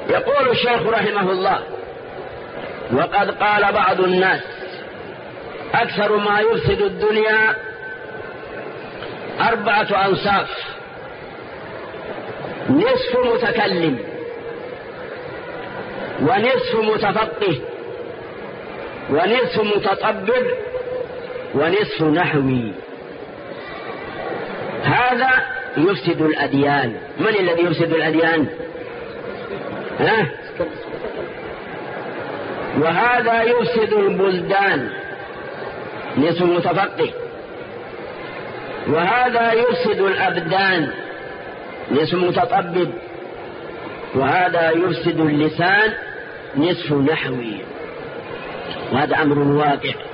يقول الشيخ رحمه الله: وقد قال بعض الناس: أكثر ما يفسد الدنيا 4 أنصاف: نصف متكلم، ونصف متفقه، ونصف متطبب، ونصف نحوي. هذا يفسد الأديان. من الذي يفسد الأديان؟ وهذا يفسد البلدان، نصف متفقه. وهذا يفسد الأبدان، نصف متطبب. وهذا يفسد اللسان، نصف نحوي. وهذا أمر واقع.